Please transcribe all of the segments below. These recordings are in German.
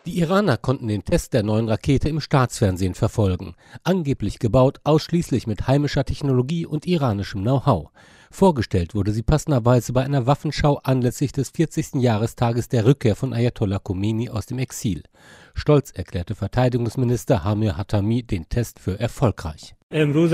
Die Iraner konnten den Test der neuen Rakete im Staatsfernsehen verfolgen. Angeblich gebaut ausschließlich mit heimischer Technologie und iranischem Know-how. Vorgestellt wurde sie passenderweise bei einer Waffenschau anlässlich des 40. Jahrestages der Rückkehr von Ayatollah Khomeini aus dem Exil. Stolz erklärte Verteidigungsminister Amir Hatami den Test für erfolgreich. Heute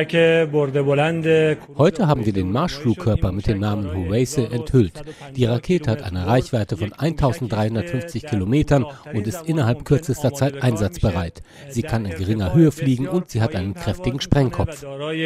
haben wir den Marschflugkörper mit dem Namen Huweiseh enthüllt. Die Rakete hat eine Reichweite von 1350 Kilometern und ist innerhalb kürzester Zeit einsatzbereit. Sie kann in geringer Höhe fliegen und sie hat einen kräftigen Sprengkopf.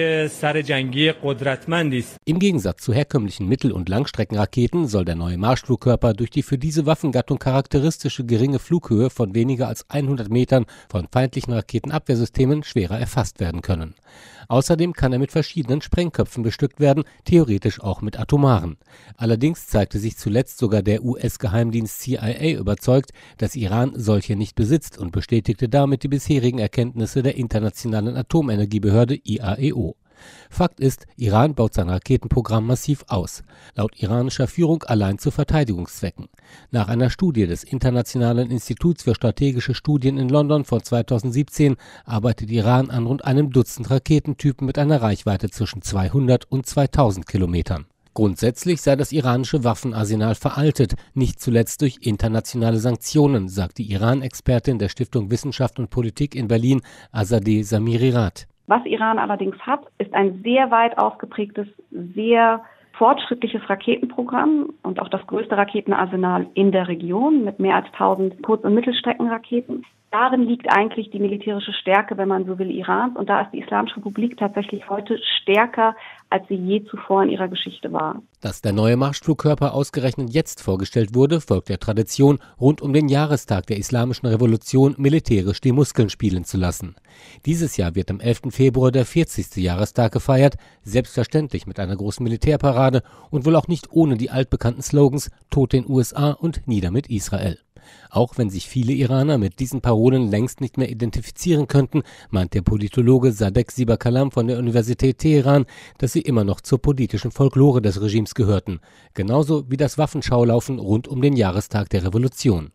Im Gegensatz zu herkömmlichen Mittel- und Langstreckenraketen soll der neue Marschflugkörper durch die für diese Waffengattung charakteristische geringe Flughöhe von weniger als 100 Metern von feindlichen Raketenabwehrsystemen schwerer erfasst werden können. Außerdem kann er mit verschiedenen Sprengköpfen bestückt werden, theoretisch auch mit atomaren. Allerdings zeigte sich zuletzt sogar der US-Geheimdienst CIA überzeugt, dass Iran solche nicht besitzt und bestätigte damit die bisherigen Erkenntnisse der Internationalen Atomenergiebehörde IAEO. Fakt ist, Iran baut sein Raketenprogramm massiv aus, laut iranischer Führung allein zu Verteidigungszwecken. Nach einer Studie des Internationalen Instituts für strategische Studien in London von 2017 arbeitet Iran an rund einem Dutzend Raketentypen mit einer Reichweite zwischen 200 und 2000 Kilometern. Grundsätzlich sei das iranische Waffenarsenal veraltet, nicht zuletzt durch internationale Sanktionen, sagt die Iran-Expertin der Stiftung Wissenschaft und Politik in Berlin, Azadeh Zamirirat. Was Iran allerdings hat, ist ein sehr weit ausgeprägtes, sehr fortschrittliches Raketenprogramm und auch das größte Raketenarsenal in der Region mit mehr als 1000 Kurz- und Mittelstreckenraketen. Darin liegt eigentlich die militärische Stärke, wenn man so will, Irans. Und da ist die Islamische Republik tatsächlich heute stärker, als sie je zuvor in ihrer Geschichte war. Dass der neue Marschflugkörper ausgerechnet jetzt vorgestellt wurde, folgt der Tradition, rund um den Jahrestag der Islamischen Revolution militärisch die Muskeln spielen zu lassen. Dieses Jahr wird am 11. Februar der 40. Jahrestag gefeiert, selbstverständlich mit einer großen Militärparade und wohl auch nicht ohne die altbekannten Slogans „Tod den USA" und „Nieder mit Israel". Auch wenn sich viele Iraner mit diesen Parolen längst nicht mehr identifizieren könnten, meint der Politologe Sadegh Sibakalam von der Universität Teheran, dass sie immer noch zur politischen Folklore des Regimes gehörten. Genauso wie das Waffenschaulaufen rund um den Jahrestag der Revolution.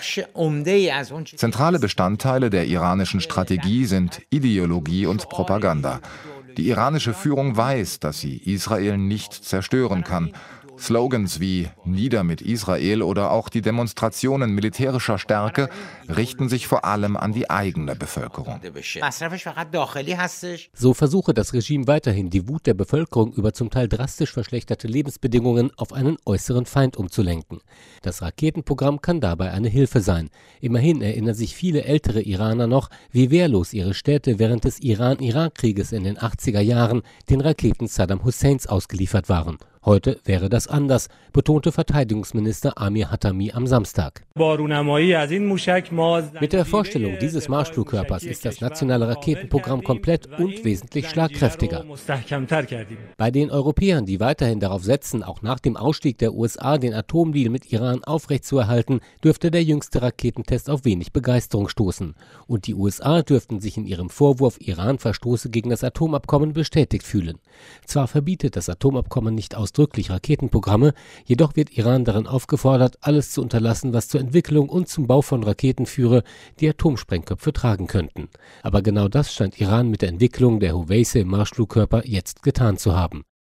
Zentrale Bestandteile der iranischen Strategie sind Ideologie und Propaganda. Die iranische Führung weiß, dass sie Israel nicht zerstören kann. Slogans wie „Nieder mit Israel" oder auch die Demonstrationen militärischer Stärke richten sich vor allem an die eigene Bevölkerung. So versuche das Regime weiterhin, die Wut der Bevölkerung über zum Teil drastisch verschlechterte Lebensbedingungen auf einen äußeren Feind umzulenken. Das Raketenprogramm kann dabei eine Hilfe sein. Immerhin erinnern sich viele ältere Iraner noch, wie wehrlos ihre Städte während des Iran-Irak-Krieges in den 80er Jahren den Raketen Saddam Husseins ausgeliefert waren. Heute wäre das anders, betonte Verteidigungsminister Amir Hatami am Samstag. Mit der Vorstellung dieses Marschflugkörpers ist das nationale Raketenprogramm komplett und wesentlich schlagkräftiger. Bei den Europäern, die weiterhin darauf setzen, auch nach dem Ausstieg der USA den Atomdeal mit Iran aufrechtzuerhalten, dürfte der jüngste Raketentest auf wenig Begeisterung stoßen. Und die USA dürften sich in ihrem Vorwurf, Iran verstoße gegen das Atomabkommen, bestätigt fühlen. Zwar verbietet das Atomabkommen nicht ausdrücklich Raketenprogramme, jedoch wird Iran darin aufgefordert, alles zu unterlassen, was zur Entwicklung und zum Bau von Raketen führe, die Atomsprengköpfe tragen könnten. Aber genau das scheint Iran mit der Entwicklung der Huweiseh-Marschflugkörper jetzt getan zu haben.